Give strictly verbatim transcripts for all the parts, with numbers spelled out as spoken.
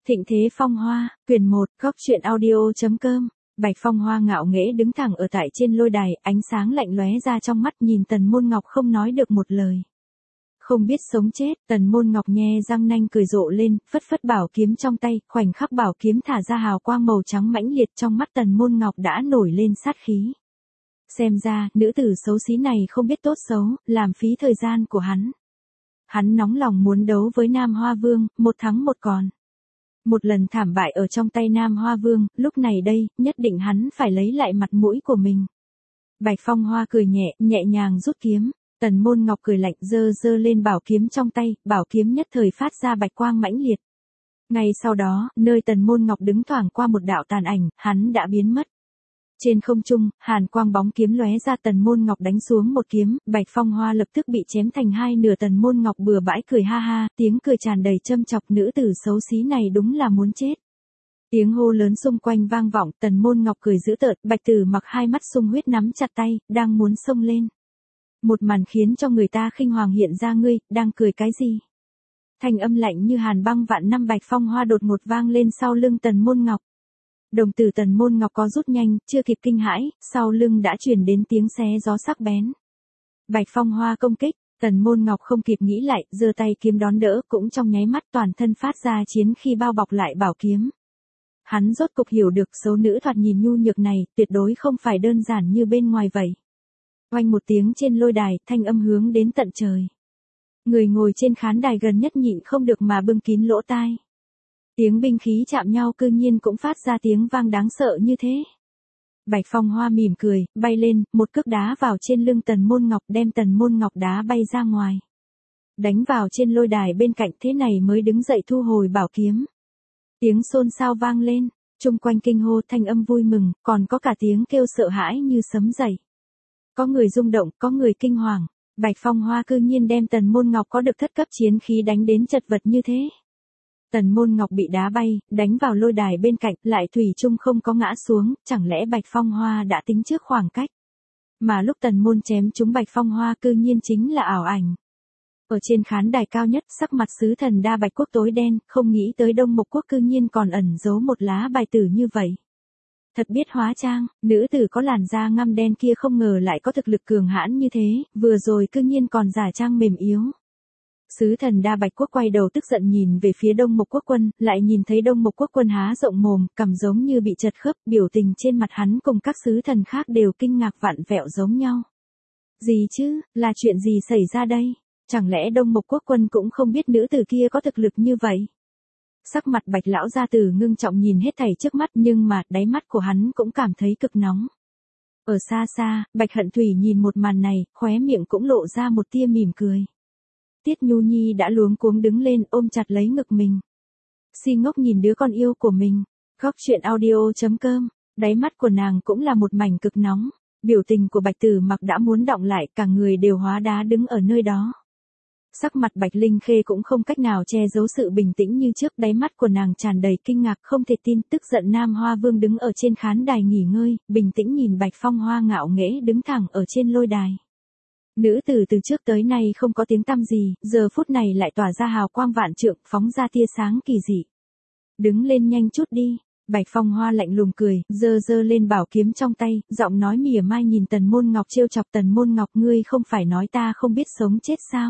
Thịnh thế phong hoa, quyền một, góc truyện audio.com. Bạch Phong Hoa ngạo nghễ đứng thẳng ở tại trên lôi đài, ánh sáng lạnh lóe ra trong mắt, nhìn Tần Môn Ngọc không nói được một lời. Không biết sống chết, Tần Môn Ngọc nhe răng nanh cười rộ lên, phất phất bảo kiếm trong tay, khoảnh khắc bảo kiếm thả ra hào quang màu trắng mãnh liệt, trong mắt Tần Môn Ngọc đã nổi lên sát khí. Xem ra, nữ tử xấu xí này không biết tốt xấu, làm phí thời gian của hắn. Hắn nóng lòng muốn đấu với Nam Hoa Vương, một thắng một còn. Một lần thảm bại ở trong tay Nam Hoa Vương, lúc này đây, nhất định hắn phải lấy lại mặt mũi của mình. Bạch Phong Hoa cười nhẹ, nhẹ nhàng rút kiếm. Tần Môn Ngọc cười lạnh, giơ giơ lên bảo kiếm trong tay, bảo kiếm nhất thời phát ra bạch quang mãnh liệt. Ngay sau đó, nơi Tần Môn Ngọc đứng thoảng qua một đạo tàn ảnh, hắn đã biến mất. Trên không trung, hàn quang bóng kiếm lóe ra, Tần Môn Ngọc đánh xuống một kiếm, Bạch Phong Hoa lập tức bị chém thành hai nửa. Tần Môn Ngọc bừa bãi cười ha ha, tiếng cười tràn đầy châm chọc, nữ tử xấu xí này đúng là muốn chết. Tiếng hô lớn xung quanh vang vọng, Tần Môn Ngọc cười dữ tợn, Bạch Tử Mặc hai mắt sung huyết nắm chặt tay, đang muốn xông lên. Một màn khiến cho người ta khinh hoàng hiện ra, ngươi, đang cười cái gì? Thanh âm lạnh như hàn băng vạn năm Bạch Phong Hoa đột ngột vang lên sau lưng Tần Môn Ngọc. Đồng tử Tần Môn Ngọc có rút nhanh, chưa kịp kinh hãi, sau lưng đã truyền đến tiếng xé gió sắc bén. Bạch Phong Hoa công kích, Tần Môn Ngọc không kịp nghĩ lại, giơ tay kiếm đón đỡ, cũng trong nháy mắt toàn thân phát ra chiến khi bao bọc lại bảo kiếm. Hắn rốt cục hiểu được xấu nữ thoạt nhìn nhu nhược này, tuyệt đối không phải đơn giản như bên ngoài vậy. Oanh một tiếng trên lôi đài, thanh âm hướng đến tận trời. Người ngồi trên khán đài gần nhất nhịn không được mà bưng kín lỗ tai. Tiếng binh khí chạm nhau cư nhiên cũng phát ra tiếng vang đáng sợ như thế. Bạch Phong Hoa mỉm cười, bay lên, một cước đá vào trên lưng Tần Môn Ngọc, đem Tần Môn Ngọc đá bay ra ngoài. Đánh vào trên lôi đài bên cạnh, thế này mới đứng dậy thu hồi bảo kiếm. Tiếng xôn xao vang lên, chung quanh kinh hô, thanh âm vui mừng, còn có cả tiếng kêu sợ hãi như sấm dậy. Có người rung động, có người kinh hoàng. Bạch Phong Hoa cư nhiên đem Tần Môn Ngọc có được thất cấp chiến khí đánh đến chật vật như thế. Tần Môn Ngọc bị đá bay, đánh vào lôi đài bên cạnh, lại thủy chung không có ngã xuống, chẳng lẽ Bạch Phong Hoa đã tính trước khoảng cách. Mà lúc Tần Môn chém trúng Bạch Phong Hoa cư nhiên chính là ảo ảnh. Ở trên khán đài cao nhất, sắc mặt sứ thần Đa Bạch Quốc tối đen, không nghĩ tới Đông Mộc Quốc cư nhiên còn ẩn giấu một lá bài tử như vậy. Thật biết hóa trang, nữ tử có làn da ngăm đen kia không ngờ lại có thực lực cường hãn như thế, vừa rồi cư nhiên còn giả trang mềm yếu. Sứ thần Đa Bạch Quốc quay đầu tức giận nhìn về phía Đông Mộc Quốc quân, lại nhìn thấy Đông Mộc Quốc quân há rộng mồm, cằm giống như bị chật khớp, biểu tình trên mặt hắn cùng các sứ thần khác đều kinh ngạc vặn vẹo giống nhau. Gì chứ, là chuyện gì xảy ra đây? Chẳng lẽ Đông Mộc Quốc quân cũng không biết nữ tử kia có thực lực như vậy? Sắc mặt Bạch lão gia tử ngưng trọng nhìn hết thảy trước mắt, nhưng mà, đáy mắt của hắn cũng cảm thấy cực nóng. Ở xa xa, Bạch Hận Thủy nhìn một màn này, khóe miệng cũng lộ ra một tia mỉm cười. Tiết Nhu Nhi đã luống cuống đứng lên, ôm chặt lấy ngực mình. Si ngốc nhìn đứa con yêu của mình. Góc truyện audio.com, đáy mắt của nàng cũng là một mảnh cực nóng. Biểu tình của Bạch Tử Mặc đã muốn động lại, cả người đều hóa đá đứng ở nơi đó. Sắc mặt Bạch Linh Khê cũng không cách nào che giấu sự bình tĩnh như trước, đáy mắt của nàng tràn đầy kinh ngạc, không thể tin, tức giận. Nam Hoa Vương đứng ở trên khán đài nghỉ ngơi, bình tĩnh nhìn Bạch Phong Hoa ngạo nghễ đứng thẳng ở trên lôi đài. Nữ tử từ trước tới nay không có tiếng tăm gì, giờ phút này lại tỏa ra hào quang vạn trượng, phóng ra tia sáng kỳ dị. Đứng lên nhanh chút đi. Bạch Phong Hoa lạnh lùng cười, giơ giơ lên bảo kiếm trong tay, giọng nói mỉa mai nhìn Tần Môn Ngọc trêu chọc. Tần Môn Ngọc, ngươi không phải nói ta không biết sống chết sao?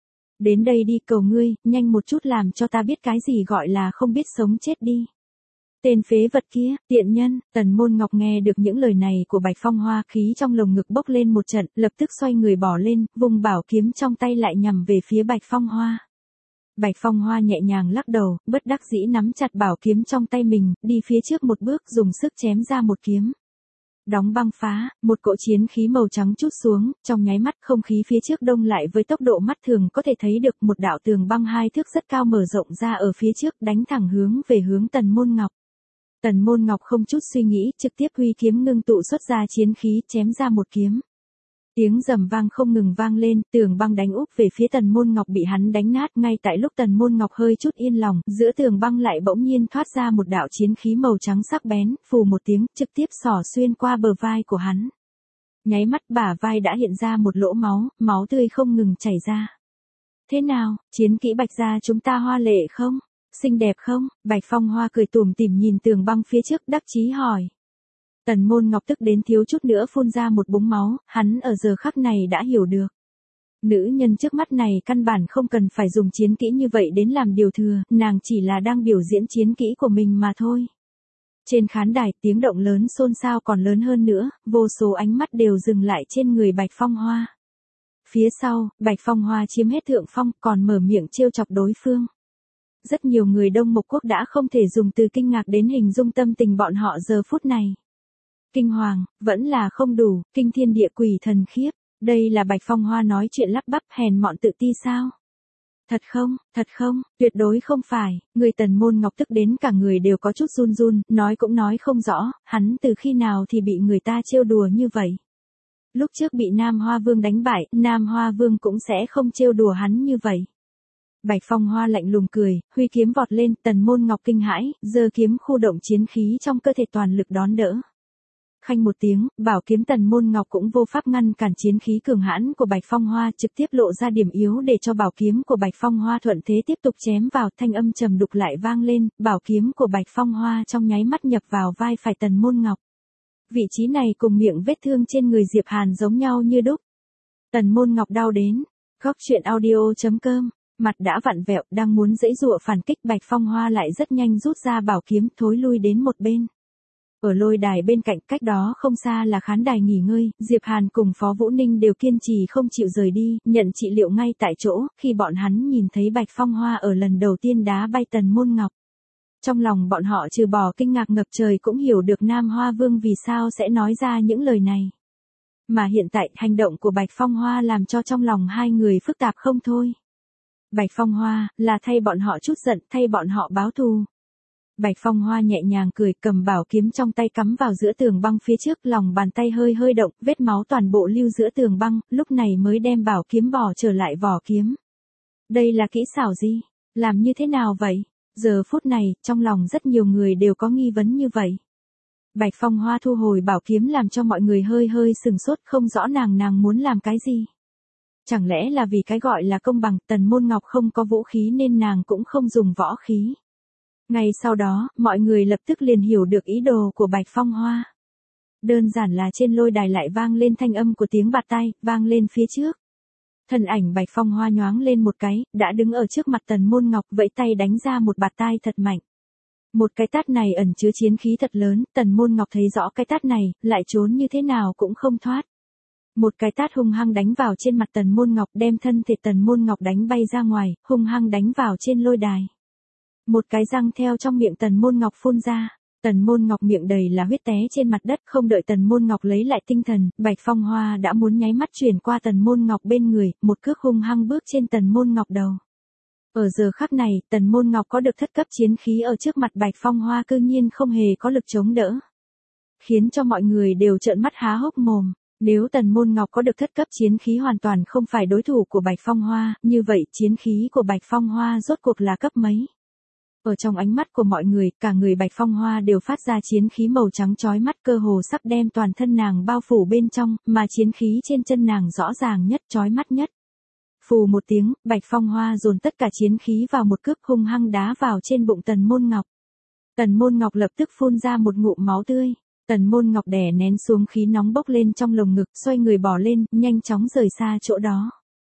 Đến đây đi, cầu ngươi, nhanh một chút làm cho ta biết cái gì gọi là không biết sống chết đi. Tên phế vật kia, tiện nhân. Tần Môn Ngọc nghe được những lời này của Bạch Phong Hoa, khí trong lồng ngực bốc lên một trận, lập tức xoay người bỏ lên, vùng bảo kiếm trong tay lại nhằm về phía Bạch Phong Hoa. Bạch Phong Hoa nhẹ nhàng lắc đầu, bất đắc dĩ nắm chặt bảo kiếm trong tay mình, đi phía trước một bước, dùng sức chém ra một kiếm. Đóng băng phá, một cỗ chiến khí màu trắng trút xuống, trong nháy mắt không khí phía trước đông lại với tốc độ mắt thường có thể thấy được, một đạo tường băng hai thước rất cao mở rộng ra ở phía trước, đánh thẳng hướng về hướng Tần Môn Ngọc. Tần Môn Ngọc không chút suy nghĩ, trực tiếp huy kiếm ngưng tụ xuất ra chiến khí, chém ra một kiếm. Tiếng rầm vang không ngừng vang lên, tường băng đánh úp về phía Tần Môn Ngọc bị hắn đánh nát. Ngay tại lúc Tần Môn Ngọc hơi chút yên lòng, giữa tường băng lại bỗng nhiên thoát ra một đạo chiến khí màu trắng sắc bén, phù một tiếng, trực tiếp xỏ xuyên qua bờ vai của hắn. Nháy mắt bả vai đã hiện ra một lỗ máu, máu tươi không ngừng chảy ra. Thế nào, chiến kỹ Bạch gia chúng ta hoa lệ không? Xinh đẹp không? Bạch Phong Hoa cười tủm tỉm nhìn tường băng phía trước đắc chí hỏi. Tần Môn Ngọc tức đến thiếu chút nữa phun ra một búng máu, hắn ở giờ khắc này đã hiểu được. Nữ nhân trước mắt này căn bản không cần phải dùng chiến kỹ như vậy đến làm điều thừa, nàng chỉ là đang biểu diễn chiến kỹ của mình mà thôi. Trên khán đài tiếng động lớn xôn xao còn lớn hơn nữa, vô số ánh mắt đều dừng lại trên người Bạch Phong Hoa. Phía sau, Bạch Phong Hoa chiếm hết thượng phong còn mở miệng trêu chọc đối phương. Rất nhiều người Đông Mộc Quốc đã không thể dùng từ kinh ngạc đến hình dung tâm tình bọn họ giờ phút này. Kinh hoàng, vẫn là không đủ, kinh thiên địa quỷ thần khiếp. Đây là Bạch Phong Hoa nói chuyện lắp bắp hèn mọn tự ti sao? Thật không, thật không, tuyệt đối không phải, người Tần Môn Ngọc tức đến cả người đều có chút run run, nói cũng nói không rõ, hắn từ khi nào thì bị người ta trêu đùa như vậy. Lúc trước bị Nam Hoa Vương đánh bại, Nam Hoa Vương cũng sẽ không trêu đùa hắn như vậy. Bạch Phong Hoa lạnh lùng cười, huy kiếm vọt lên, Tần Môn Ngọc kinh hãi, giơ kiếm khu động chiến khí trong cơ thể toàn lực đón đỡ. Khanh một tiếng, bảo kiếm Tần Môn Ngọc cũng vô pháp ngăn cản chiến khí cường hãn của Bạch Phong Hoa, trực tiếp lộ ra điểm yếu để cho bảo kiếm của Bạch Phong Hoa thuận thế tiếp tục chém vào, thanh âm trầm đục lại vang lên, bảo kiếm của Bạch Phong Hoa trong nháy mắt nhập vào vai phải Tần Môn Ngọc. Vị trí này cùng miệng vết thương trên người Diệp Hàn giống nhau như đúc. Tần Môn Ngọc đau đến. Góc truyện audio chấm com, mặt đã vặn vẹo, đang muốn giãy giụa phản kích, Bạch Phong Hoa lại rất nhanh rút ra bảo kiếm, thối lui đến một bên. Ở lôi đài bên cạnh, cách đó không xa là khán đài nghỉ ngơi, Diệp Hàn cùng Phó Vũ Ninh đều kiên trì không chịu rời đi, nhận trị liệu ngay tại chỗ, khi bọn hắn nhìn thấy Bạch Phong Hoa ở lần đầu tiên đá bay Tần Môn Ngọc. Trong lòng bọn họ trừ bỏ kinh ngạc ngập trời cũng hiểu được Nam Hoa Vương vì sao sẽ nói ra những lời này. Mà hiện tại, hành động của Bạch Phong Hoa làm cho trong lòng hai người phức tạp không thôi. Bạch Phong Hoa, là thay bọn họ chút giận, thay bọn họ báo thù. Bạch Phong Hoa nhẹ nhàng cười, cầm bảo kiếm trong tay cắm vào giữa tường băng phía trước, lòng bàn tay hơi hơi động, vết máu toàn bộ lưu giữa tường băng, lúc này mới đem bảo kiếm bỏ trở lại vỏ kiếm. Đây là kỹ xảo gì? Làm như thế nào vậy? Giờ phút này, trong lòng rất nhiều người đều có nghi vấn như vậy. Bạch Phong Hoa thu hồi bảo kiếm làm cho mọi người hơi hơi sừng sốt, không rõ nàng nàng muốn làm cái gì. Chẳng lẽ là vì cái gọi là công bằng, Tần Môn Ngọc không có vũ khí nên nàng cũng không dùng võ khí. Ngay sau đó, mọi người lập tức liền hiểu được ý đồ của Bạch Phong Hoa. Đơn giản là trên lôi đài lại vang lên thanh âm của tiếng bạt tai, vang lên phía trước. Thân ảnh Bạch Phong Hoa nhoáng lên một cái, đã đứng ở trước mặt Tần Môn Ngọc, vẫy tay đánh ra một bạt tai thật mạnh. Một cái tát này ẩn chứa chiến khí thật lớn, Tần Môn Ngọc thấy rõ cái tát này, lại trốn như thế nào cũng không thoát. Một cái tát hung hăng đánh vào trên mặt Tần Môn Ngọc, đem thân thể Tần Môn Ngọc đánh bay ra ngoài, hung hăng đánh vào trên lôi đài. Một cái răng theo trong miệng Tần Môn Ngọc phun ra, Tần Môn Ngọc miệng đầy là huyết té trên mặt đất, không đợi Tần Môn Ngọc lấy lại tinh thần, Bạch Phong Hoa đã muốn nháy mắt chuyển qua Tần Môn Ngọc bên người, một cước hung hăng bước trên Tần Môn Ngọc đầu. Ở giờ khắc này, Tần Môn Ngọc có được thất cấp chiến khí ở trước mặt Bạch Phong Hoa cư nhiên không hề có lực chống đỡ. Khiến cho mọi người đều trợn mắt há hốc mồm. Nếu Tần Môn Ngọc có được thất cấp chiến khí hoàn toàn không phải đối thủ của Bạch Phong Hoa, như vậy chiến khí của Bạch Phong Hoa rốt cuộc là cấp mấy? Ở trong ánh mắt của mọi người, cả người Bạch Phong Hoa đều phát ra chiến khí màu trắng chói mắt, cơ hồ sắp đem toàn thân nàng bao phủ bên trong, mà chiến khí trên chân nàng rõ ràng nhất, chói mắt nhất. Phù một tiếng, Bạch Phong Hoa dồn tất cả chiến khí vào một cước hung hăng đá vào trên bụng Tần Môn Ngọc. Tần Môn Ngọc lập tức phun ra một ngụm máu tươi. Tần Môn Ngọc đè nén xuống khí nóng bốc lên trong lồng ngực, xoay người bỏ lên, nhanh chóng rời xa chỗ đó.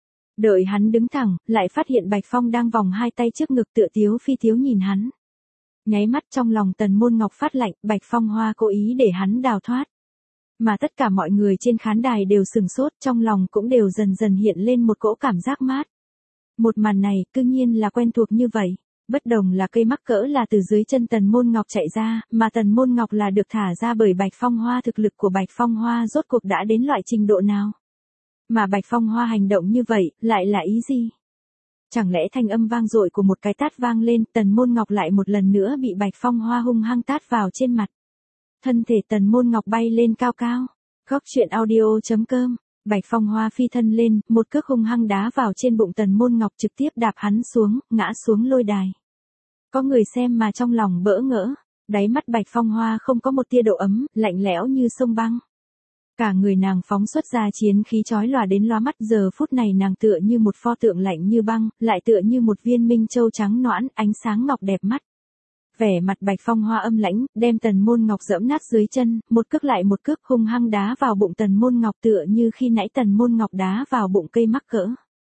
Đợi hắn đứng thẳng, lại phát hiện Bạch Phong đang vòng hai tay trước ngực tựa tiếu phi tiếu nhìn hắn. Nháy mắt trong lòng Tần Môn Ngọc phát lạnh, Bạch Phong Hoa cố ý để hắn đào thoát. Mà tất cả mọi người trên khán đài đều sừng sốt, trong lòng cũng đều dần dần hiện lên một cỗ cảm giác mát. Một màn này, cư nhiên là quen thuộc như vậy. Bất đồng là cây mắc cỡ là từ dưới chân Tần Môn Ngọc chạy ra, mà Tần Môn Ngọc là được thả ra bởi Bạch Phong Hoa. Thực lực của Bạch Phong Hoa rốt cuộc đã đến loại trình độ nào? Mà Bạch Phong Hoa hành động như vậy, lại là ý gì? Chẳng lẽ thanh âm vang dội của một cái tát vang lên, Tần Môn Ngọc lại một lần nữa bị Bạch Phong Hoa hung hăng tát vào trên mặt. Thân thể Tần Môn Ngọc bay lên cao cao. Góc truyện audio chấm com, Bạch Phong Hoa phi thân lên, một cước hung hăng đá vào trên bụng Tần Môn Ngọc, trực tiếp đạp hắn xuống, ngã xuống lôi đài. Có người xem mà trong lòng bỡ ngỡ, đáy mắt Bạch Phong Hoa không có một tia độ ấm, lạnh lẽo như sông băng. Cả người nàng phóng xuất ra chiến khí chói lòa đến lóa mắt, giờ phút này nàng tựa như một pho tượng lạnh như băng, lại tựa như một viên minh châu trắng nõn, ánh sáng ngọc đẹp mắt. Vẻ mặt Bạch Phong Hoa âm lãnh, đem Tần Môn Ngọc giẫm nát dưới chân, một cước lại một cước hung hăng đá vào bụng Tần Môn Ngọc, tựa như khi nãy Tần Môn Ngọc đá vào bụng cây mắc cỡ.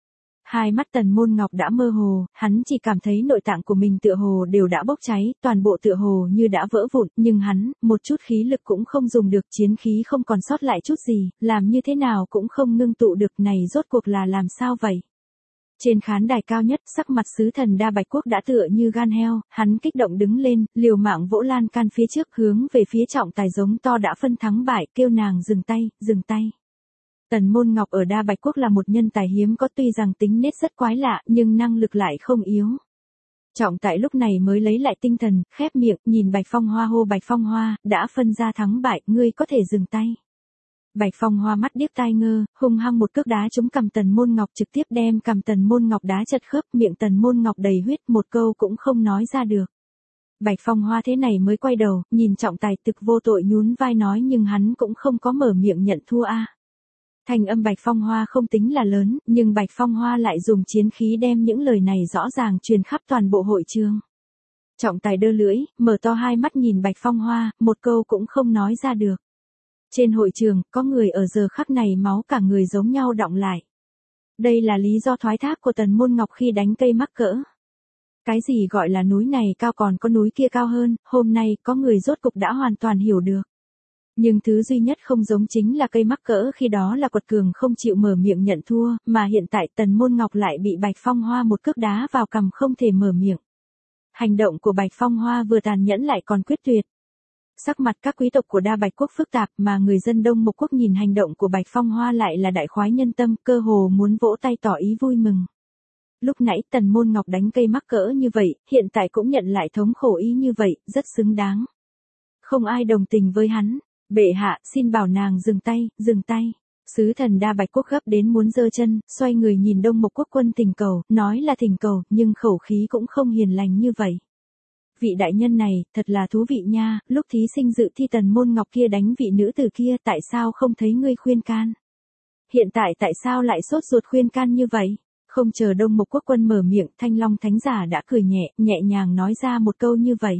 Hai mắt Tần Môn Ngọc đã mơ hồ, hắn chỉ cảm thấy nội tạng của mình tựa hồ đều đã bốc cháy, toàn bộ tựa hồ như đã vỡ vụn, nhưng hắn, một chút khí lực cũng không dùng được, chiến khí không còn sót lại chút gì, làm như thế nào cũng không ngưng tụ được, này rốt cuộc là làm sao vậy? Trên khán đài cao nhất, sắc mặt sứ thần Đa Bạch Quốc đã tựa như gan heo, hắn kích động đứng lên, liều mạng vỗ lan can phía trước, hướng về phía trọng tài giống to đã phân thắng bại, kêu nàng dừng tay, dừng tay. Tần Môn Ngọc ở Đa Bạch Quốc là một nhân tài hiếm có, tuy rằng tính nết rất quái lạ, nhưng năng lực lại không yếu. Trọng tài lúc này mới lấy lại tinh thần, khép miệng, nhìn Bạch Phong Hoa hô: Bạch Phong Hoa, đã phân ra thắng bại, ngươi có thể dừng tay. Bạch Phong Hoa mắt điếc tai ngơ, hung hăng một cước đá trúng cằm Tần Môn Ngọc, trực tiếp đem cằm Tần Môn Ngọc đá chật khớp, miệng Tần Môn Ngọc đầy huyết, một câu cũng không nói ra được. Bạch Phong Hoa thế này mới quay đầu, nhìn trọng tài thực vô tội nhún vai nói, nhưng hắn cũng không có mở miệng nhận thua a. Thanh âm Bạch Phong Hoa không tính là lớn, nhưng Bạch Phong Hoa lại dùng chiến khí đem những lời này rõ ràng truyền khắp toàn bộ hội trường. Trọng tài đơ lưỡi, mở to hai mắt nhìn Bạch Phong Hoa, một câu cũng không nói ra được. Trên hội trường, có người ở giờ khắc này máu cả người giống nhau đọng lại. Đây là lý do thoái thác của Tần Môn Ngọc khi đánh cây mắc cỡ. Cái gì gọi là núi này cao còn có núi kia cao hơn, hôm nay có người rốt cục đã hoàn toàn hiểu được. Nhưng thứ duy nhất không giống chính là cây mắc cỡ khi đó là quật cường không chịu mở miệng nhận thua, mà hiện tại Tần Môn Ngọc lại bị Bạch Phong Hoa một cước đá vào cằm không thể mở miệng. Hành động của Bạch Phong Hoa vừa tàn nhẫn lại còn quyết tuyệt. Sắc mặt các quý tộc của Đa Bạch Quốc phức tạp, mà người dân Đông Mộc Quốc nhìn hành động của Bạch Phong Hoa lại là đại khoái nhân tâm, cơ hồ muốn vỗ tay tỏ ý vui mừng. Lúc nãy Tần Môn Ngọc đánh cây mắc cỡ như vậy, hiện tại cũng nhận lại thống khổ ý như vậy, rất xứng đáng. Không ai đồng tình với hắn. Bệ hạ, xin bảo nàng dừng tay, dừng tay. Sứ thần Đa Bạch Quốc gấp đến muốn giơ chân, xoay người nhìn Đông Mộc Quốc quân thỉnh cầu, nói là thỉnh cầu, nhưng khẩu khí cũng không hiền lành như vậy. Vị đại nhân này, thật là thú vị nha, lúc thí sinh dự thi Tần Môn Ngọc kia đánh vị nữ tử kia, tại sao không thấy ngươi khuyên can? Hiện tại tại sao lại sốt ruột khuyên can như vậy? Không chờ Đông Mộc Quốc quân mở miệng, Thanh Long Thánh Giả đã cười nhẹ, nhẹ nhàng nói ra một câu như vậy.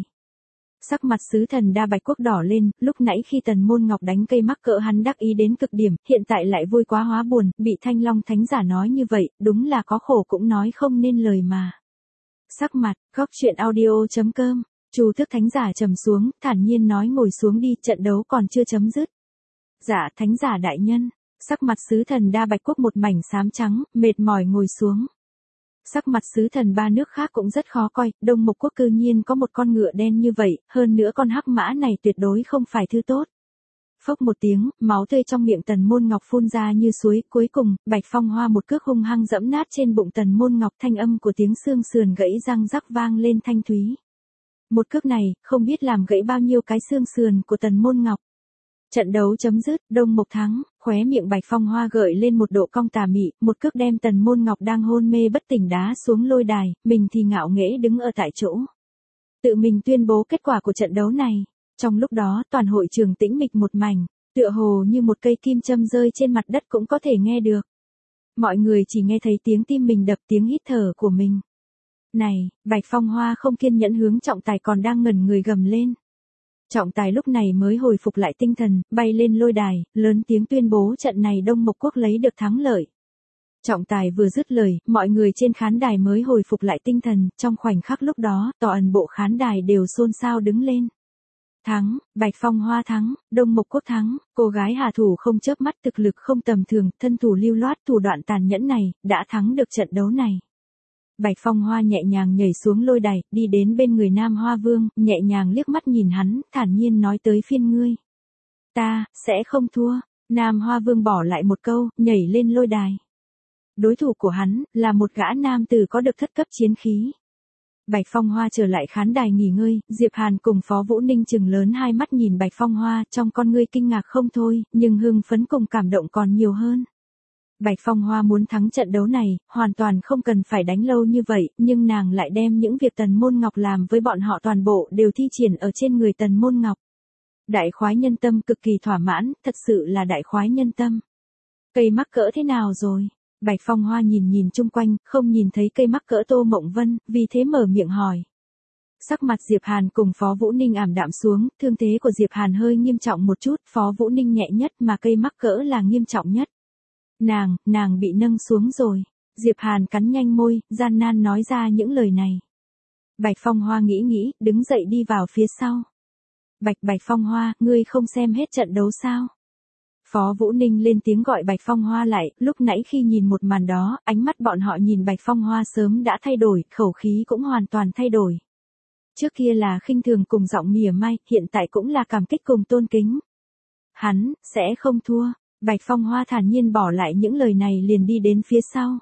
Sắc mặt sứ thần Đa Bạch Quốc đỏ lên, lúc nãy khi Tần Môn Ngọc đánh cây mắc cỡ hắn đắc ý đến cực điểm, hiện tại lại vui quá hóa buồn, bị Thanh Long Thánh Giả nói như vậy, đúng là có khổ cũng nói không nên lời mà. Sắc mặt, góc truyện audio chấm com, Chu Thức Thánh Giả trầm xuống, thản nhiên nói ngồi xuống đi, trận đấu còn chưa chấm dứt. Dạ, Thánh Giả đại nhân, sắc mặt sứ thần Đa Bạch Quốc một mảnh xám trắng, mệt mỏi ngồi xuống. Sắc mặt sứ thần ba nước khác cũng rất khó coi, Đông Mộc Quốc cư nhiên có một con ngựa đen như vậy, hơn nữa con hắc mã này tuyệt đối không phải thứ tốt. Phốc một tiếng, máu tươi trong miệng Tần Môn Ngọc phun ra như suối, cuối cùng, Bạch Phong Hoa một cước hung hăng dẫm nát trên bụng Tần Môn Ngọc, thanh âm của tiếng xương sườn gãy răng rắc vang lên thanh thúy. Một cước này, không biết làm gãy bao nhiêu cái xương sườn của Tần Môn Ngọc. Trận đấu chấm dứt, Đông Mộc thắng, khóe miệng Bạch Phong Hoa gợi lên một độ cong tà mị, một cước đem Tần Môn Ngọc đang hôn mê bất tỉnh đá xuống lôi đài, mình thì ngạo nghễ đứng ở tại chỗ. Tự mình tuyên bố kết quả của trận đấu này. Trong lúc đó, toàn hội trường tĩnh mịch một mảnh, tựa hồ như một cây kim châm rơi trên mặt đất cũng có thể nghe được. Mọi người chỉ nghe thấy tiếng tim mình đập, tiếng hít thở của mình. Này, Bạch Phong Hoa không kiên nhẫn hướng trọng tài còn đang ngẩn người gầm lên. Trọng tài lúc này mới hồi phục lại tinh thần, bay lên lôi đài, lớn tiếng tuyên bố trận này Đông Mộc Quốc lấy được thắng lợi. Trọng tài vừa dứt lời, mọi người trên khán đài mới hồi phục lại tinh thần, trong khoảnh khắc lúc đó, toàn bộ khán đài đều xôn xao đứng lên. Thắng, Bạch Phong Hoa thắng, Đông Mộc Quốc thắng, cô gái Hà Thủ không chớp mắt, thực lực không tầm thường, thân thủ lưu loát, thủ đoạn tàn nhẫn này, đã thắng được trận đấu này. Bạch Phong Hoa nhẹ nhàng nhảy xuống lôi đài, đi đến bên người Nam Hoa Vương, nhẹ nhàng liếc mắt nhìn hắn, thản nhiên nói tới phiên ngươi. Ta, sẽ không thua. Nam Hoa Vương bỏ lại một câu, nhảy lên lôi đài. Đối thủ của hắn, là một gã nam tử có được thất cấp chiến khí. Bạch Phong Hoa trở lại khán đài nghỉ ngơi, Diệp Hàn cùng Phó Vũ Ninh trừng lớn hai mắt nhìn Bạch Phong Hoa, trong con ngươi kinh ngạc không thôi, nhưng hưng phấn cùng cảm động còn nhiều hơn. Bạch Phong Hoa muốn thắng trận đấu này, hoàn toàn không cần phải đánh lâu như vậy, nhưng nàng lại đem những việc Tần Môn Ngọc làm với bọn họ toàn bộ đều thi triển ở trên người Tần Môn Ngọc. Đại khoái nhân tâm cực kỳ thỏa mãn, thật sự là đại khoái nhân tâm. Cây mắc cỡ thế nào rồi? Bạch Phong Hoa nhìn nhìn chung quanh, không nhìn thấy cây mắc cỡ Tô Mộng Vân, vì thế mở miệng hỏi. Sắc mặt Diệp Hàn cùng Phó Vũ Ninh ảm đạm xuống, thương thế của Diệp Hàn hơi nghiêm trọng một chút, Phó Vũ Ninh nhẹ nhất mà cây mắc cỡ là nghiêm trọng nhất. Nàng, nàng bị nâng xuống rồi. Diệp Hàn cắn nhanh môi, gian nan nói ra những lời này. Bạch Phong Hoa nghĩ nghĩ, đứng dậy đi vào phía sau. Bạch Bạch Phong Hoa, ngươi không xem hết trận đấu sao? Phó Vũ Ninh lên tiếng gọi Bạch Phong Hoa lại, lúc nãy khi nhìn một màn đó, ánh mắt bọn họ nhìn Bạch Phong Hoa sớm đã thay đổi, khẩu khí cũng hoàn toàn thay đổi. Trước kia là khinh thường cùng giọng mỉa mai, hiện tại cũng là cảm kích cùng tôn kính. Hắn, sẽ không thua. Bạch Phong Hoa thản nhiên bỏ lại những lời này liền đi đến phía sau.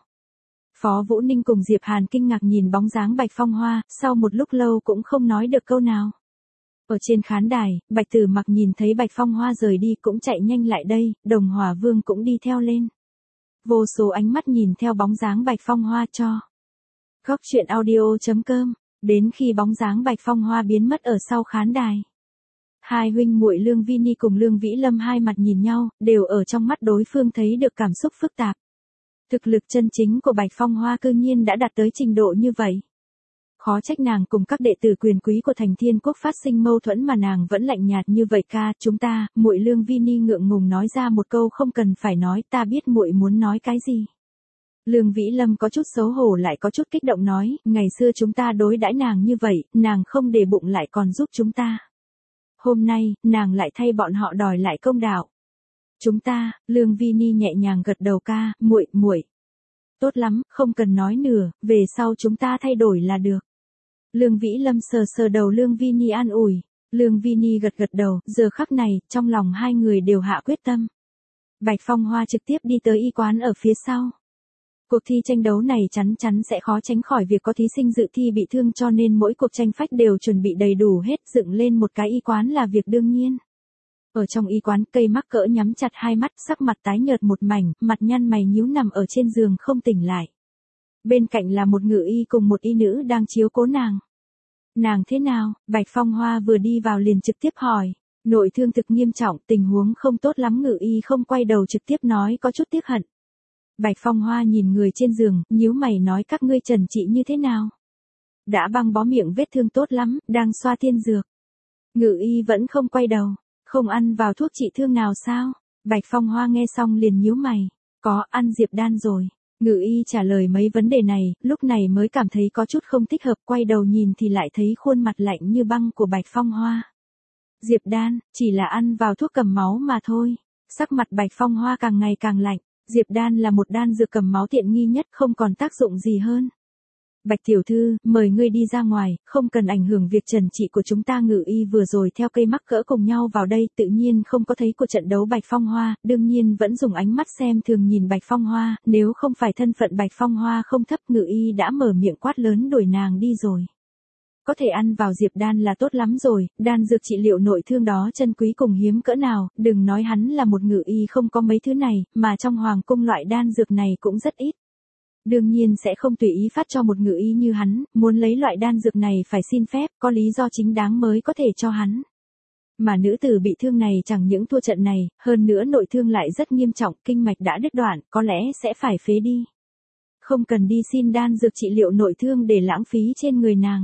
Phó Vũ Ninh cùng Diệp Hàn kinh ngạc nhìn bóng dáng Bạch Phong Hoa, sau một lúc lâu cũng không nói được câu nào. Ở trên khán đài, Bạch Tử Mặc nhìn thấy Bạch Phong Hoa rời đi cũng chạy nhanh lại đây, Đồng Hỏa Vương cũng đi theo lên. Vô số ánh mắt nhìn theo bóng dáng Bạch Phong Hoa cho. Góc truyện audio chấm com, đến khi bóng dáng Bạch Phong Hoa biến mất ở sau khán đài. Hai huynh muội Lương Vini cùng Lương Vĩ Lâm hai mặt nhìn nhau, đều ở trong mắt đối phương thấy được cảm xúc phức tạp. Thực lực chân chính của Bạch Phong Hoa cư nhiên đã đạt tới trình độ như vậy. Khó trách nàng cùng các đệ tử quyền quý của Thành Thiên Quốc phát sinh mâu thuẫn mà nàng vẫn lạnh nhạt như vậy ca, chúng ta, muội Lương Vini ngượng ngùng nói ra một câu không cần phải nói, ta biết muội muốn nói cái gì. Lương Vĩ Lâm có chút xấu hổ lại có chút kích động nói, ngày xưa chúng ta đối đãi nàng như vậy, nàng không để bụng lại còn giúp chúng ta. Hôm nay, nàng lại thay bọn họ đòi lại công đạo. Chúng ta, Lương Vini nhẹ nhàng gật đầu ca, muội, muội. Tốt lắm, không cần nói nữa, về sau chúng ta thay đổi là được. Lương Vĩ Lâm sờ sờ đầu Lương Vini an ủi. Lương Vini gật gật đầu, giờ khắc này, trong lòng hai người đều hạ quyết tâm. Bạch Phong Hoa trực tiếp đi tới y quán ở phía sau. Cuộc thi tranh đấu này chắn chắn sẽ khó tránh khỏi việc có thí sinh dự thi bị thương cho nên mỗi cuộc tranh phách đều chuẩn bị đầy đủ hết, dựng lên một cái y quán là việc đương nhiên. Ở trong y quán, cây mắc cỡ nhắm chặt hai mắt, sắc mặt tái nhợt một mảnh, mặt nhăn mày nhíu nằm ở trên giường không tỉnh lại. Bên cạnh là một ngự y cùng một y nữ đang chiếu cố nàng. Nàng thế nào? Bạch Phong Hoa vừa đi vào liền trực tiếp hỏi. Nội thương thực nghiêm trọng, tình huống không tốt lắm, ngự y không quay đầu trực tiếp nói có chút tiếc hận. Bạch Phong Hoa nhìn người trên giường, nhíu mày nói các ngươi trần trị như thế nào? Đã băng bó miệng vết thương tốt lắm, đang xoa tiên dược. Ngự y vẫn không quay đầu, không ăn vào thuốc trị thương nào sao? Bạch Phong Hoa nghe xong liền nhíu mày, có ăn diệp đan rồi. Ngự y trả lời mấy vấn đề này, lúc này mới cảm thấy có chút không thích hợp, quay đầu nhìn thì lại thấy khuôn mặt lạnh như băng của Bạch Phong Hoa. Diệp đan, chỉ là ăn vào thuốc cầm máu mà thôi. Sắc mặt Bạch Phong Hoa càng ngày càng lạnh. Diệp đan là một đan dược cầm máu tiện nghi nhất, không còn tác dụng gì hơn. Bạch tiểu thư, mời ngươi đi ra ngoài, không cần ảnh hưởng việc trần trị của chúng ta. Ngự y vừa rồi theo cây mắc cỡ cùng nhau vào đây, tự nhiên không có thấy của trận đấu Bạch Phong Hoa, đương nhiên vẫn dùng ánh mắt xem thường nhìn Bạch Phong Hoa, nếu không phải thân phận Bạch Phong Hoa không thấp, ngự y đã mở miệng quát lớn đuổi nàng đi rồi. Có thể ăn vào diệp đan là tốt lắm rồi, đan dược trị liệu nội thương đó chân quý cùng hiếm cỡ nào, đừng nói hắn là một ngự y không có mấy thứ này, mà trong hoàng cung loại đan dược này cũng rất ít. Đương nhiên sẽ không tùy ý phát cho một ngự y như hắn, muốn lấy loại đan dược này phải xin phép, có lý do chính đáng mới có thể cho hắn. Mà nữ tử bị thương này chẳng những thua trận này, hơn nữa nội thương lại rất nghiêm trọng, kinh mạch đã đứt đoạn, có lẽ sẽ phải phế đi. Không cần đi xin đan dược trị liệu nội thương để lãng phí trên người nàng.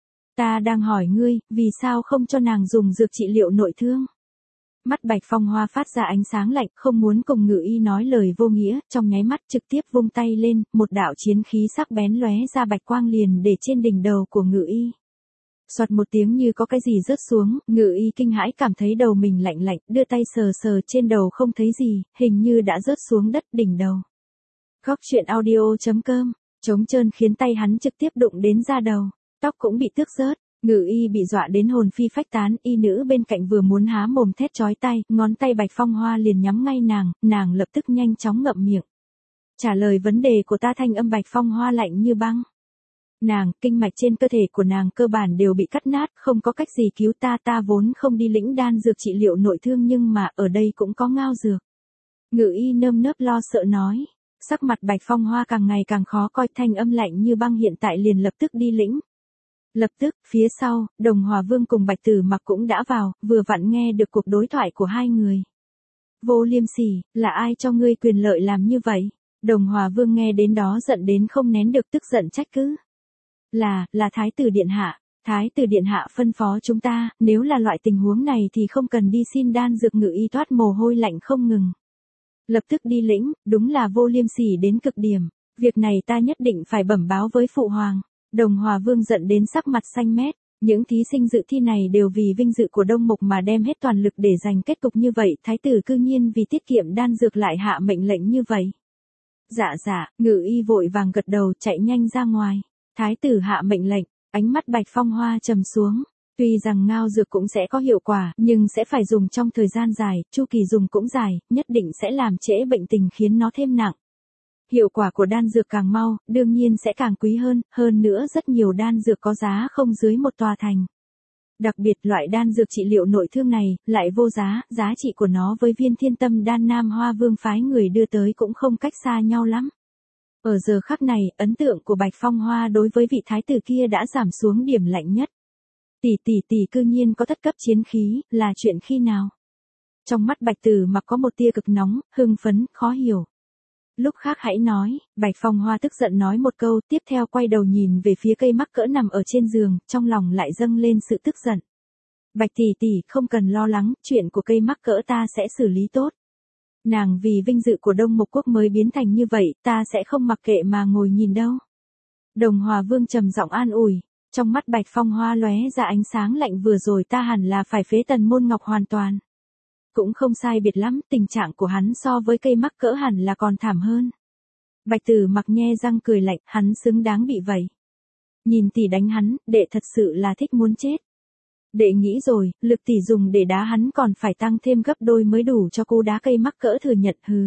Ta đang hỏi ngươi, vì sao không cho nàng dùng dược trị liệu nội thương? Mắt Bạch Phong Hoa phát ra ánh sáng lạnh, không muốn cùng ngự y nói lời vô nghĩa, trong nháy mắt trực tiếp vung tay lên, một đạo chiến khí sắc bén lóe ra bạch quang liền để trên đỉnh đầu của ngự y. Xoạt một tiếng như có cái gì rớt xuống, ngự y kinh hãi cảm thấy đầu mình lạnh lạnh, đưa tay sờ sờ trên đầu không thấy gì, hình như đã rớt xuống đất đỉnh đầu. Góc truyện audio chấm com, trống trơn khiến tay hắn trực tiếp đụng đến da đầu, tóc cũng bị tước rớt. Ngự y bị dọa đến hồn phi phách tán, y nữ bên cạnh vừa muốn há mồm thét chói tai, ngón tay Bạch Phong Hoa liền nhắm ngay nàng, nàng lập tức nhanh chóng ngậm miệng. Trả lời vấn đề của ta, thanh âm Bạch Phong Hoa lạnh như băng. Nàng, kinh mạch trên cơ thể của nàng cơ bản đều bị cắt nát, không có cách gì cứu ta, ta vốn không đi lĩnh đan dược trị liệu nội thương nhưng mà ở đây cũng có ngao dược. Ngự y nơm nớp lo sợ nói, sắc mặt Bạch Phong Hoa càng ngày càng khó coi, thanh âm lạnh như băng hiện tại liền lập tức đi lĩnh. Lập tức, phía sau, Đồng Hòa Vương cùng Bạch Tử Mặc cũng đã vào, vừa vặn nghe được cuộc đối thoại của hai người. Vô Liêm Sỉ, là ai cho ngươi quyền lợi làm như vậy? Đồng Hòa Vương nghe đến đó giận đến không nén được, tức giận trách cứ. Là, là Thái tử Điện Hạ. Thái tử Điện Hạ phân phó chúng ta, nếu là loại tình huống này thì không cần đi xin đan dược. Ngự y toát mồ hôi lạnh không ngừng. Lập tức đi lĩnh, đúng là vô liêm sỉ đến cực điểm. Việc này ta nhất định phải bẩm báo với Phụ Hoàng. Đồng Hòa Vương giận đến sắc mặt xanh mét. Những thí sinh dự thi này đều vì vinh dự của Đông Mục mà đem hết toàn lực để giành kết cục như vậy. Thái tử cư nhiên vì tiết kiệm đan dược lại hạ mệnh lệnh như vậy. Dạ dạ, ngự y vội vàng gật đầu chạy nhanh ra ngoài. Thái tử hạ mệnh lệnh, ánh mắt Bạch Phong Hoa trầm xuống. Tuy rằng ngao dược cũng sẽ có hiệu quả, nhưng sẽ phải dùng trong thời gian dài, chu kỳ dùng cũng dài, nhất định sẽ làm trễ bệnh tình khiến nó thêm nặng. Hiệu quả của đan dược càng mau, đương nhiên sẽ càng quý hơn, hơn nữa rất nhiều đan dược có giá không dưới một tòa thành. Đặc biệt loại đan dược trị liệu nội thương này, lại vô giá, giá trị của nó với viên thiên tâm đan Nam Hoa Vương phái người đưa tới cũng không cách xa nhau lắm. Ở giờ khắc này, ấn tượng của Bạch Phong Hoa đối với vị thái tử kia đã giảm xuống điểm lạnh nhất. Tỷ tỷ tỷ cư nhiên có thất cấp chiến khí, là chuyện khi nào? Trong mắt Bạch Tử Mặc có một tia cực nóng, hưng phấn, khó hiểu. Lúc khác hãy nói, Bạch Phong Hoa tức giận nói một câu, tiếp theo quay đầu nhìn về phía cây mắc cỡ nằm ở trên giường, trong lòng lại dâng lên sự tức giận. Bạch tỷ tỷ không cần lo lắng, chuyện của cây mắc cỡ ta sẽ xử lý tốt. Nàng vì vinh dự của Đông Mục Quốc mới biến thành như vậy, ta sẽ không mặc kệ mà ngồi nhìn đâu. Đồng Hòa Vương trầm giọng an ủi, trong mắt Bạch Phong Hoa lóe ra ánh sáng lạnh, vừa rồi ta hẳn là phải phế Tần Môn Ngọc hoàn toàn. Cũng không sai biệt lắm, tình trạng của hắn so với cây mắc cỡ hẳn là còn thảm hơn. Bạch Tử Mặc nhe răng cười lạnh, hắn xứng đáng bị vậy. Nhìn tỷ đánh hắn, đệ thật sự là thích muốn chết. Đệ nghĩ rồi, lực tỷ dùng để đá hắn còn phải tăng thêm gấp đôi mới đủ cho cô đá cây mắc cỡ thừa nhận. Hừ.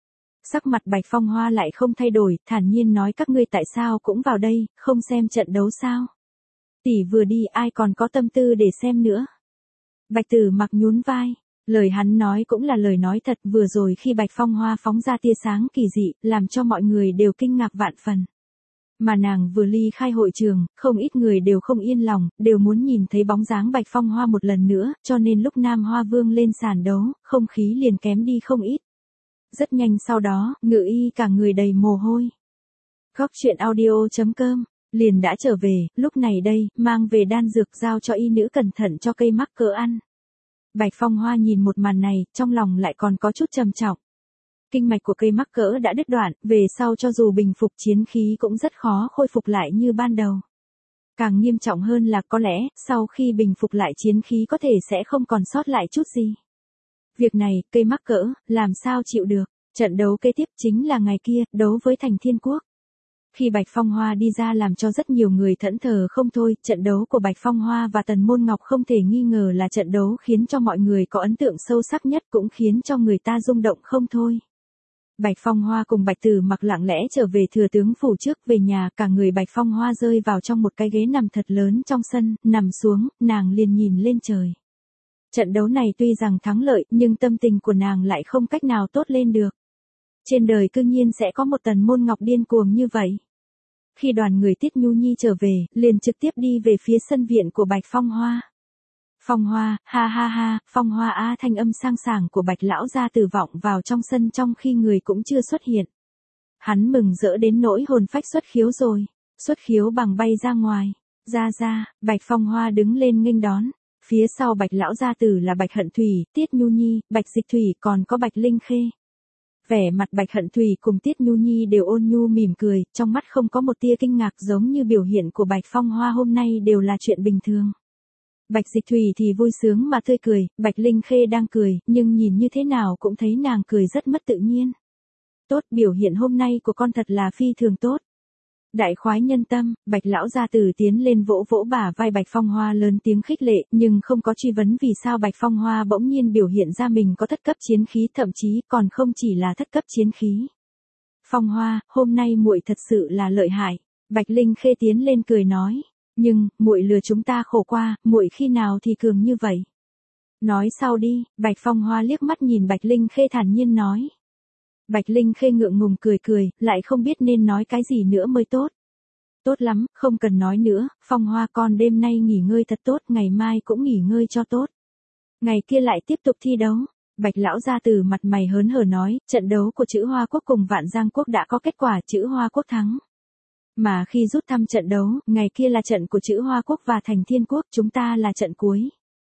Sắc mặt Bạch Phong Hoa lại không thay đổi, thản nhiên nói các ngươi tại sao cũng vào đây, không xem trận đấu sao? Tỷ vừa đi ai còn có tâm tư để xem nữa. Bạch Tử Mặc nhún vai. Lời hắn nói cũng là lời nói thật, vừa rồi khi Bạch Phong Hoa phóng ra tia sáng kỳ dị, làm cho mọi người đều kinh ngạc vạn phần. Mà nàng vừa ly khai hội trường, không ít người đều không yên lòng, đều muốn nhìn thấy bóng dáng Bạch Phong Hoa một lần nữa, cho nên lúc Nam Hoa Vương lên sàn đấu, không khí liền kém đi không ít. Rất nhanh sau đó, ngự y cả người đầy mồ hôi. Góc truyện audio chấm com liền đã trở về, lúc này đây, mang về đan dược giao cho y nữ cẩn thận cho cây mắc cỡ ăn. Bạch Phong Hoa nhìn một màn này, trong lòng lại còn có chút trầm trọng. Kinh mạch của cây mắc cỡ đã đứt đoạn, về sau cho dù bình phục chiến khí cũng rất khó khôi phục lại như ban đầu. Càng nghiêm trọng hơn là có lẽ, sau khi bình phục lại chiến khí có thể sẽ không còn sót lại chút gì. Việc này, cây mắc cỡ, làm sao chịu được. Trận đấu kế tiếp chính là ngày kia, đấu với Thành Thiên Quốc. Khi Bạch Phong Hoa đi ra làm cho rất nhiều người thẫn thờ không thôi, trận đấu của Bạch Phong Hoa và Tần Môn Ngọc không thể nghi ngờ là trận đấu khiến cho mọi người có ấn tượng sâu sắc nhất, cũng khiến cho người ta rung động không thôi. Bạch Phong Hoa cùng Bạch Tử Mặc lặng lẽ trở về thừa tướng phủ, trước về nhà, cả người Bạch Phong Hoa rơi vào trong một cái ghế nằm thật lớn trong sân, nằm xuống, nàng liền nhìn lên trời. Trận đấu này tuy rằng thắng lợi, nhưng tâm tình của nàng lại không cách nào tốt lên được. Trên đời cư nhiên sẽ có một Tần Môn Ngọc điên cuồng như vậy. Khi đoàn người Tiết Nhu Nhi trở về, liền trực tiếp đi về phía sân viện của Bạch Phong Hoa. Phong Hoa, ha ha ha, Phong Hoa a, thanh âm sang sảng của Bạch lão gia tử vọng vào trong sân trong khi người cũng chưa xuất hiện. Hắn mừng rỡ đến nỗi hồn phách xuất khiếu rồi, xuất khiếu bằng bay ra ngoài. Ra ra, Bạch Phong Hoa đứng lên nghênh đón. Phía sau Bạch lão gia tử là Bạch Hận Thủy, Tiết Nhu Nhi, Bạch Dịch Thủy, còn có Bạch Linh Khê. Vẻ mặt Bạch Hận Thủy cùng Tiết Nhu Nhi đều ôn nhu mỉm cười, trong mắt không có một tia kinh ngạc, giống như biểu hiện của Bạch Phong Hoa hôm nay đều là chuyện bình thường. Bạch Dịch Thủy thì vui sướng mà tươi cười, Bạch Linh Khê đang cười, nhưng nhìn như thế nào cũng thấy nàng cười rất mất tự nhiên. Tốt, biểu hiện hôm nay của con thật là phi thường tốt. Đại khoái nhân tâm, Bạch lão gia tử tiến lên vỗ vỗ bả vai Bạch Phong Hoa lớn tiếng khích lệ, nhưng không có truy vấn vì sao Bạch Phong Hoa bỗng nhiên biểu hiện ra mình có thất cấp chiến khí, thậm chí còn không chỉ là thất cấp chiến khí. Phong Hoa, hôm nay muội thật sự là lợi hại. Bạch Linh Khê tiến lên cười nói, nhưng muội lừa chúng ta khổ qua, muội khi nào thì cường như vậy? Nói sau đi. Bạch Phong Hoa liếc mắt nhìn Bạch Linh Khê thản nhiên nói. Bạch Linh Khê ngượng ngùng cười cười, lại không biết nên nói cái gì nữa mới tốt. Tốt lắm, không cần nói nữa, Phong Hoa con đêm nay nghỉ ngơi thật tốt, ngày mai cũng nghỉ ngơi cho tốt. Ngày kia lại tiếp tục thi đấu. Bạch lão gia tử mặt mày hớn hở nói, trận đấu của Chữ Hoa Quốc cùng Vạn Giang Quốc đã có kết quả, Chữ Hoa Quốc thắng. Mà khi rút thăm trận đấu, ngày kia là trận của Chữ Hoa Quốc và Thành Thiên Quốc, chúng ta là trận cuối.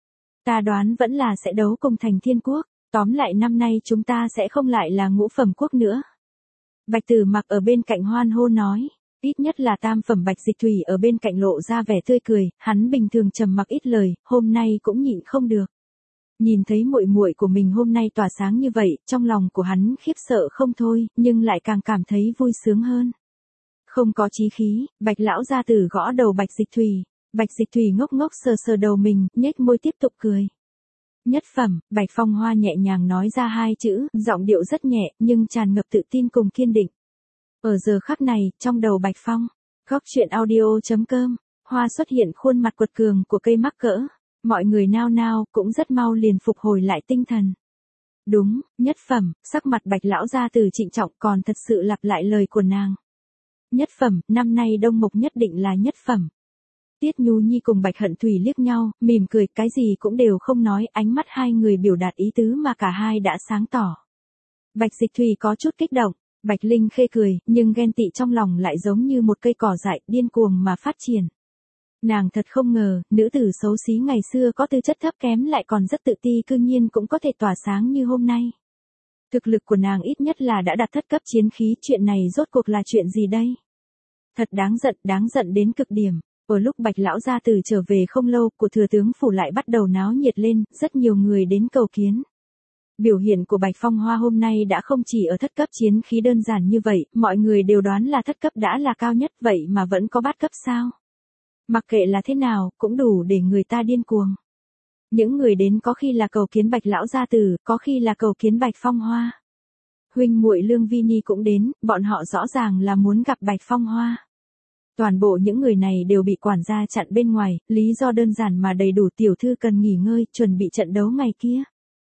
Ta đoán vẫn là sẽ đấu cùng Thành Thiên Quốc, tóm lại năm nay chúng ta sẽ không lại là ngũ phẩm quốc nữa. Bạch Tử Mặc ở bên cạnh hoan hô nói, ít nhất là tam phẩm. Bạch Dịch Thủy ở bên cạnh lộ ra vẻ tươi cười, hắn bình thường trầm mặc ít lời, hôm nay cũng nhịn không được. Nhìn thấy muội muội của mình hôm nay tỏa sáng như vậy, trong lòng của hắn khiếp sợ không thôi, nhưng lại càng cảm thấy vui sướng hơn. Không có chí khí, Bạch lão gia tử gõ đầu Bạch Dịch Thủy. Bạch Dịch Thủy ngốc ngốc sờ sờ đầu mình, nhếch môi tiếp tục cười. Nhất phẩm, Bạch Phong Hoa nhẹ nhàng nói ra hai chữ, giọng điệu rất nhẹ, nhưng tràn ngập tự tin cùng kiên định. Ở giờ khắc này, trong đầu Bạch Phong, góc truyện audio chấm com, Hoa xuất hiện khuôn mặt quật cường của cây mắc cỡ. Mọi người nao nao, cũng rất mau liền phục hồi lại tinh thần. Đúng, nhất phẩm, sắc mặt Bạch lão gia tử trịnh trọng, còn thật sự lặp lại lời của nàng. Nhất phẩm, năm nay Đông Mộc nhất định là nhất phẩm. Tiết Nhu Nhi cùng Bạch Hận Thủy liếc nhau, mỉm cười, cái gì cũng đều không nói, ánh mắt hai người biểu đạt ý tứ mà cả hai đã sáng tỏ. Bạch Dịch Thủy có chút kích động, Bạch Linh Khê cười, nhưng ghen tị trong lòng lại giống như một cây cỏ dại, điên cuồng mà phát triển. Nàng thật không ngờ, nữ tử xấu xí ngày xưa có tư chất thấp kém lại còn rất tự ti cư nhiên cũng có thể tỏa sáng như hôm nay. Thực lực của nàng ít nhất là đã đạt thất cấp chiến khí, chuyện này rốt cuộc là chuyện gì đây? Thật đáng giận, đáng giận đến cực điểm. Ở lúc Bạch lão gia tử trở về không lâu, của thừa tướng phủ lại bắt đầu náo nhiệt lên, rất nhiều người đến cầu kiến. Biểu hiện của Bạch Phong Hoa hôm nay đã không chỉ ở thất cấp chiến khí đơn giản như vậy, mọi người đều đoán là thất cấp đã là cao nhất, vậy mà vẫn có bát cấp sao? Mặc kệ là thế nào, cũng đủ để người ta điên cuồng. Những người đến có khi là cầu kiến Bạch lão gia tử, có khi là cầu kiến Bạch Phong Hoa. Huynh muội Lương Vi Ni cũng đến, bọn họ rõ ràng là muốn gặp Bạch Phong Hoa. Toàn bộ những người này đều bị quản gia chặn bên ngoài, lý do đơn giản mà đầy đủ, tiểu thư cần nghỉ ngơi, chuẩn bị trận đấu ngày kia.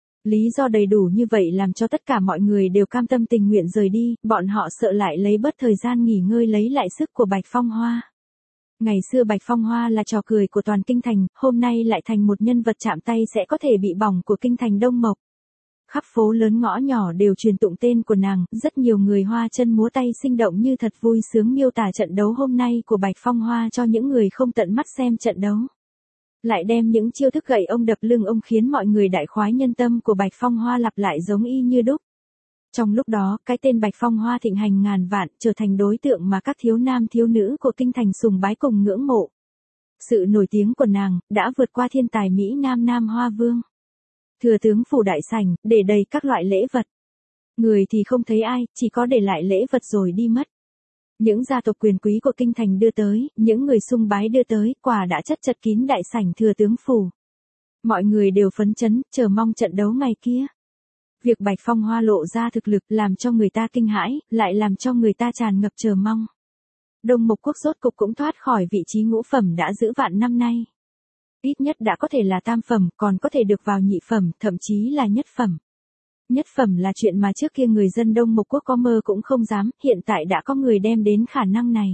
Lý do đầy đủ như vậy làm cho tất cả mọi người đều cam tâm tình nguyện rời đi, bọn họ sợ lại lấy bớt thời gian nghỉ ngơi lấy lại sức của Bạch Phong Hoa. Ngày xưa Bạch Phong Hoa là trò cười của toàn kinh thành, hôm nay lại thành một nhân vật chạm tay sẽ có thể bị bỏng của kinh thành Đông Mộc. Khắp phố lớn ngõ nhỏ đều truyền tụng tên của nàng, rất nhiều người hoa chân múa tay sinh động như thật vui sướng miêu tả trận đấu hôm nay của Bạch Phong Hoa cho những người không tận mắt xem trận đấu. Lại đem những chiêu thức gậy ông đập lưng ông khiến mọi người đại khoái nhân tâm của Bạch Phong Hoa lặp lại giống y như đúc. Trong lúc đó, cái tên Bạch Phong Hoa thịnh hành ngàn vạn, trở thành đối tượng mà các thiếu nam thiếu nữ của kinh thành sùng bái cùng ngưỡng mộ. Sự nổi tiếng của nàng, đã vượt qua thiên tài Mỹ Nam Nam Hoa Vương. Thừa tướng phủ đại sảnh, để đầy các loại lễ vật. Người thì không thấy ai, chỉ có để lại lễ vật rồi đi mất. Những gia tộc quyền quý của kinh thành đưa tới, những người sùng bái đưa tới, quà đã chất chật kín đại sảnh thừa tướng phủ. Mọi người đều phấn chấn, chờ mong trận đấu ngày kia. Việc Bạch Phong Hoa lộ ra thực lực làm cho người ta kinh hãi, lại làm cho người ta tràn ngập chờ mong. Đông Mộc Quốc rốt cục cũng thoát khỏi vị trí ngũ phẩm đã giữ vạn năm nay. Ít nhất đã có thể là tam phẩm, còn có thể được vào nhị phẩm, thậm chí là nhất phẩm. Nhất phẩm là chuyện mà trước kia người dân Đông Mộc Quốc có mơ cũng không dám, hiện tại đã có người đem đến khả năng này.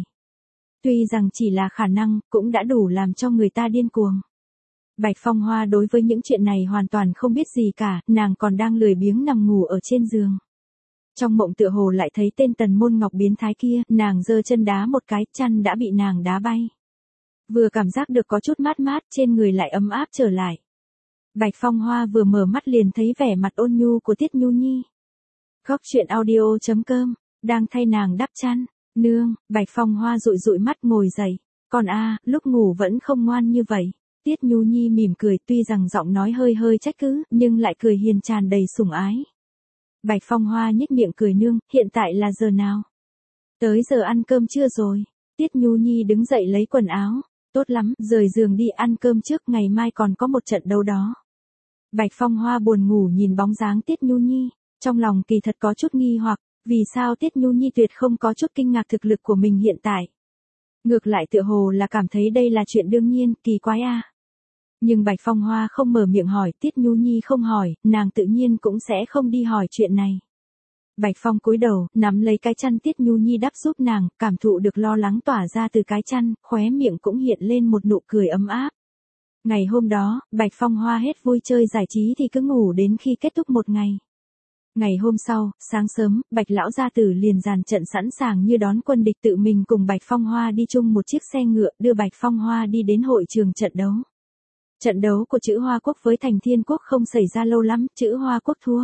Tuy rằng chỉ là khả năng, cũng đã đủ làm cho người ta điên cuồng. Bạch Phong Hoa đối với những chuyện này hoàn toàn không biết gì cả, nàng còn đang lười biếng nằm ngủ ở trên giường. Trong mộng tựa hồ lại thấy tên Tần Môn Ngọc biến thái kia, nàng giơ chân đá một cái, chăn đã bị nàng đá bay. Vừa cảm giác được có chút mát mát, trên người lại ấm áp trở lại. Bạch Phong Hoa vừa mở mắt liền thấy vẻ mặt ôn nhu của Tiết Nhu Nhi. Góc truyện audio chấm com, đang thay nàng đắp chăn. Nương, Bạch Phong Hoa dụi dụi mắt ngồi dậy. Còn a, lúc ngủ vẫn không ngoan như vậy. Tiết Nhu Nhi mỉm cười, tuy rằng giọng nói hơi hơi trách cứ, nhưng lại cười hiền tràn đầy sủng ái. Bạch Phong Hoa nhếch miệng cười, nương, hiện tại là giờ nào? Tới giờ ăn cơm chưa rồi? Tiết Nhu Nhi đứng dậy lấy quần áo. Tốt lắm, rời giường đi ăn cơm trước, ngày mai còn có một trận đấu đó. Bạch Phong Hoa buồn ngủ nhìn bóng dáng Tiết Nhu Nhi, trong lòng kỳ thật có chút nghi hoặc, vì sao Tiết Nhu Nhi tuyệt không có chút kinh ngạc thực lực của mình hiện tại. Ngược lại tựa hồ là cảm thấy đây là chuyện đương nhiên, kỳ quái a. Nhưng Bạch Phong Hoa không mở miệng hỏi, Tiết Nhu Nhi không hỏi, nàng tự nhiên cũng sẽ không đi hỏi chuyện này. Bạch Phong cúi đầu, nắm lấy cái chăn Tiết Nhu Nhi đắp giúp nàng, cảm thụ được lo lắng tỏa ra từ cái chăn, khóe miệng cũng hiện lên một nụ cười ấm áp. Ngày hôm đó, Bạch Phong Hoa hết vui chơi giải trí thì cứ ngủ đến khi kết thúc một ngày. Ngày hôm sau, sáng sớm, Bạch lão gia tử liền dàn trận sẵn sàng như đón quân địch, tự mình cùng Bạch Phong Hoa đi chung một chiếc xe ngựa đưa Bạch Phong Hoa đi đến hội trường trận đấu. Trận đấu của Chữ Hoa Quốc với Thành Thiên Quốc không xảy ra lâu lắm, Chữ Hoa Quốc thua.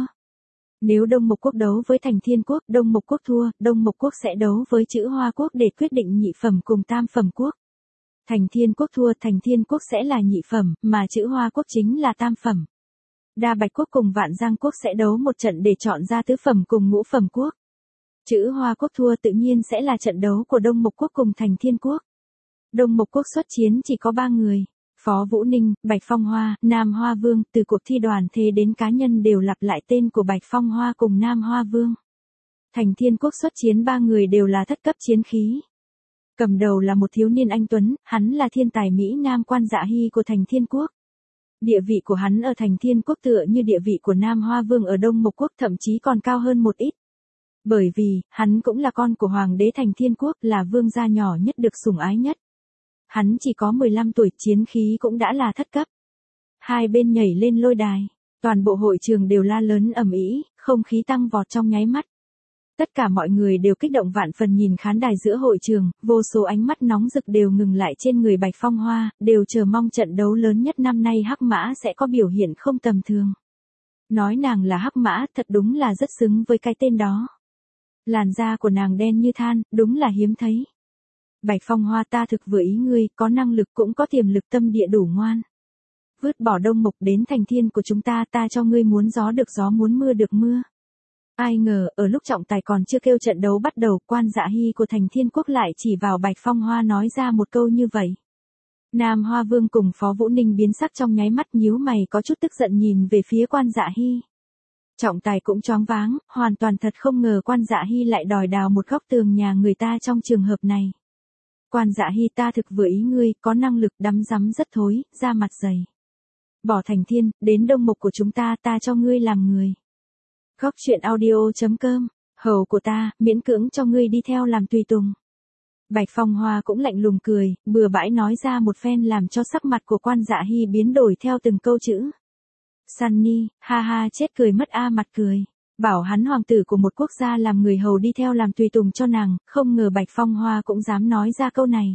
Nếu Đông Mộc Quốc đấu với Thành Thiên Quốc, Đông Mộc Quốc thua, Đông Mộc Quốc sẽ đấu với Chữ Hoa Quốc để quyết định nhị phẩm cùng tam phẩm quốc. Thành Thiên Quốc thua, Thành Thiên Quốc sẽ là nhị phẩm, mà Chữ Hoa Quốc chính là tam phẩm. Đa Bạch Quốc cùng Vạn Giang Quốc sẽ đấu một trận để chọn ra tứ phẩm cùng ngũ phẩm quốc. Chữ Hoa Quốc thua tự nhiên sẽ là trận đấu của Đông Mộc Quốc cùng Thành Thiên Quốc. Đông Mộc Quốc xuất chiến chỉ có ba người. Phó Vũ Ninh, Bạch Phong Hoa, Nam Hoa Vương, từ cuộc thi đoàn thế đến cá nhân đều lặp lại tên của Bạch Phong Hoa cùng Nam Hoa Vương. Thành Thiên Quốc xuất chiến ba người đều là thất cấp chiến khí. Cầm đầu là một thiếu niên anh tuấn, hắn là thiên tài Mỹ Nam Quan Dạ Hy của Thành Thiên Quốc. Địa vị của hắn ở Thành Thiên Quốc tựa như địa vị của Nam Hoa Vương ở Đông Mộc Quốc, thậm chí còn cao hơn một ít. Bởi vì, hắn cũng là con của Hoàng đế Thành Thiên Quốc, là vương gia nhỏ nhất được sủng ái nhất. Hắn chỉ có mười lăm tuổi, chiến khí cũng đã là thất cấp. Hai bên nhảy lên lôi đài, toàn bộ hội trường đều la lớn ầm ĩ, không khí tăng vọt trong nháy mắt. Tất cả mọi người đều kích động vạn phần nhìn khán đài giữa hội trường, vô số ánh mắt nóng rực đều ngừng lại trên người Bạch Phong Hoa, đều chờ mong trận đấu lớn nhất năm nay Hắc Mã sẽ có biểu hiện không tầm thường. Nói nàng là Hắc Mã, thật đúng là rất xứng với cái tên đó. Làn da của nàng đen như than, đúng là hiếm thấy. Bạch Phong Hoa, ta thực vừa ý ngươi, có năng lực cũng có tiềm lực, tâm địa đủ ngoan. Vứt bỏ Đông Mộc đến Thành Thiên của chúng ta, ta cho ngươi muốn gió được gió, muốn mưa được mưa. Ai ngờ, ở lúc trọng tài còn chưa kêu trận đấu bắt đầu, Quan Dạ Hy của Thành Thiên Quốc lại chỉ vào Bạch Phong Hoa nói ra một câu như vậy. Nam Hoa Vương cùng Phó Vũ Ninh biến sắc trong nháy mắt, nhíu mày có chút tức giận nhìn về phía Quan Dạ Hy. Trọng tài cũng choáng váng, hoàn toàn thật không ngờ Quan Dạ Hy lại đòi đào một góc tường nhà người ta trong trường hợp này. Quan Dạ Hy, ta thực vừa ý ngươi, có năng lực, đắm dắm rất thối, da mặt dày. Bỏ Thành Thiên, đến Đông Mộc của chúng ta, ta cho ngươi làm người. Góc truyện audio chấm com, hầu của ta, miễn cưỡng cho ngươi đi theo làm tùy tùng. Bạch Phong Hoa cũng lạnh lùng cười, bừa bãi nói ra một phen làm cho sắc mặt của Quan Dạ Hy biến đổi theo từng câu chữ. Sunny, ha ha, chết cười mất a mặt cười. Bảo hắn hoàng tử của một quốc gia làm người hầu đi theo làm tùy tùng cho nàng, không ngờ Bạch Phong Hoa cũng dám nói ra câu này.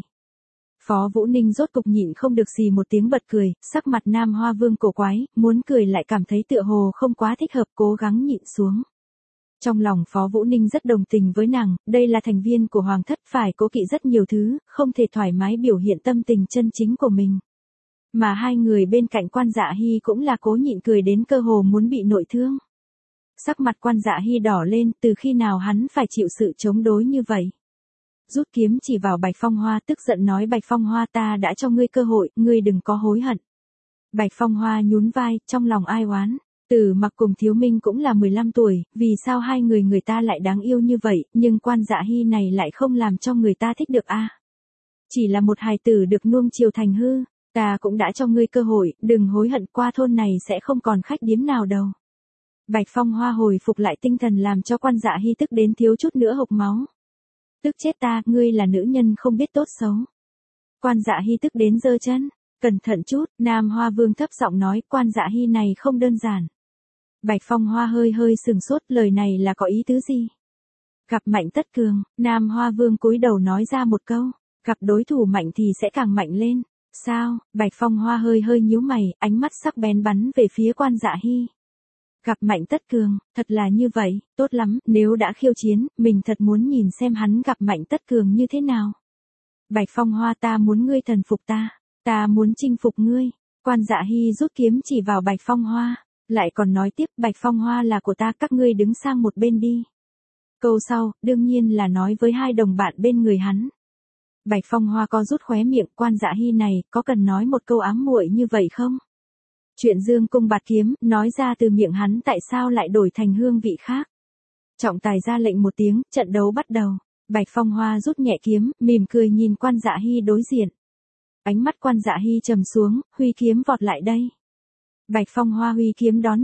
Phó Vũ Ninh rốt cục nhịn không được gì một tiếng bật cười, sắc mặt Nam Hoa Vương cổ quái, muốn cười lại cảm thấy tựa hồ không quá thích hợp, cố gắng nhịn xuống. Trong lòng Phó Vũ Ninh rất đồng tình với nàng, đây là thành viên của Hoàng thất, phải cố kỵ rất nhiều thứ, không thể thoải mái biểu hiện tâm tình chân chính của mình. Mà hai người bên cạnh Quan Dạ Hy cũng là cố nhịn cười đến cơ hồ muốn bị nội thương. Sắc mặt Quan Dạ Hy đỏ lên, từ khi nào hắn phải chịu sự chống đối như vậy. Rút kiếm chỉ vào Bạch Phong Hoa, tức giận nói, Bạch Phong Hoa, ta đã cho ngươi cơ hội, ngươi đừng có hối hận. Bạch Phong Hoa nhún vai, trong lòng ai oán. Từ Mặc cùng Thiếu Minh cũng là mười lăm tuổi, vì sao hai người người ta lại đáng yêu như vậy, nhưng Quan Dạ Hy này lại không làm cho người ta thích được a? Chỉ là một hài tử được nuông chiều thành hư, ta cũng đã cho ngươi cơ hội, đừng hối hận, qua thôn này sẽ không còn khách điếm nào đâu. Bạch Phong Hoa hồi phục lại tinh thần làm cho Quan Dạ Hy tức đến thiếu chút nữa hộc máu. Tức chết ta, ngươi là nữ nhân không biết tốt xấu. Quan Dạ Hy tức đến giơ chân, cẩn thận chút, Nam Hoa Vương thấp giọng nói, Quan Dạ Hy này không đơn giản. Bạch Phong Hoa hơi hơi sừng sốt, lời này là có ý tứ gì? Gặp mạnh tất cường, Nam Hoa Vương cúi đầu nói ra một câu, gặp đối thủ mạnh thì sẽ càng mạnh lên. Sao? Bạch Phong Hoa hơi hơi nhíu mày, ánh mắt sắc bén bắn về phía Quan Dạ Hy. Gặp mạnh tất cường, thật là như vậy, tốt lắm, nếu đã khiêu chiến, mình thật muốn nhìn xem hắn gặp mạnh tất cường như thế nào. Bạch Phong Hoa, ta muốn ngươi thần phục ta, ta muốn chinh phục ngươi. Quan Dạ Hy rút kiếm chỉ vào Bạch Phong Hoa, lại còn nói tiếp, Bạch Phong Hoa là của ta, các ngươi đứng sang một bên đi. Câu sau, đương nhiên là nói với hai đồng bạn bên người hắn. Bạch Phong Hoa co rút khóe miệng, Quan Dạ Hy này, có cần nói một câu ám muội như vậy không? Chuyện Dương Cung Bạt Kiếm, nói ra từ miệng hắn tại sao lại đổi thành hương vị khác. Trọng tài ra lệnh một tiếng, trận đấu bắt đầu. Bạch Phong Hoa rút nhẹ kiếm, mỉm cười nhìn Quan Dạ Hy đối diện. Ánh mắt Quan Dạ Hy trầm xuống, huy kiếm vọt lại đây. Bạch Phong Hoa huy kiếm đón nhận,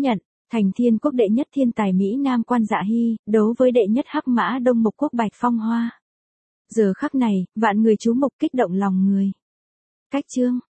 Thành Thiên Quốc đệ nhất thiên tài Mỹ Nam Quan Dạ Hy, đấu với đệ nhất hắc mã Đông Mục Quốc Bạch Phong Hoa. Giờ khắc này, vạn người chú mục kích động lòng người. Cách chương